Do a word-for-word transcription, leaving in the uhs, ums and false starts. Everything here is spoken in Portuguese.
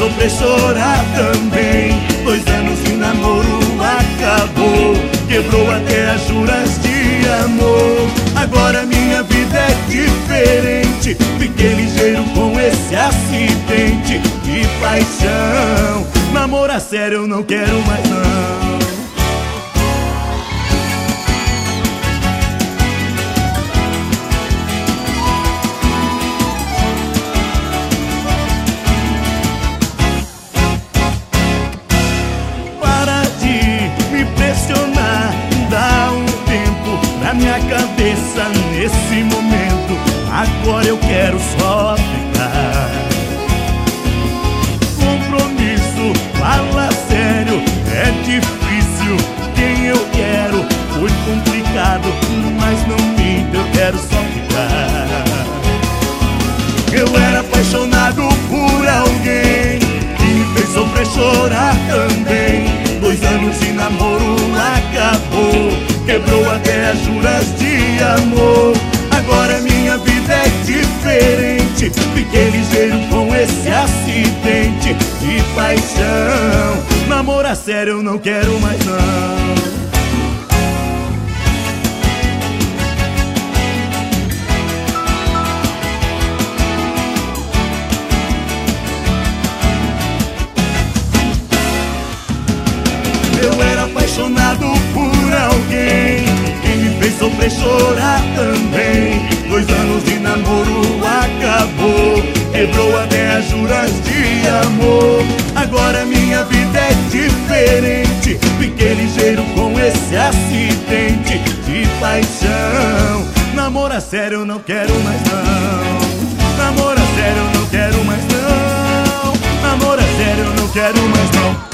sofrer, chorar também. Dois anos de namoro acabou, quebrou até as juras de amor. Agora minha vida é diferente, fiquei ligeiro com esse acidente de paixão. Namoro a sério eu não quero mais não. Na minha cabeça nesse momento, agora eu quero só ficar. Compromisso, fala sério, é difícil. Quem eu quero foi complicado, mas não minto, eu quero só ficar. Eu era apaixonado por alguém que me fez sofrer, chorar também. Dois anos de namoro acabou, quebrou até as juras de amor. Agora minha vida é diferente, fiquei ligeiro com esse acidente de paixão. Namoro a sério eu não quero mais não. Eu era apaixonado por alguém que me fez sofrer, chorar também. Dois anos de namoro acabou, quebrou até as juras de amor. Agora minha vida é diferente, fiquei ligeiro com esse acidente de paixão. Namoro a sério eu não quero mais não. Namoro a sério eu não quero mais não. Namoro a sério eu não quero mais não.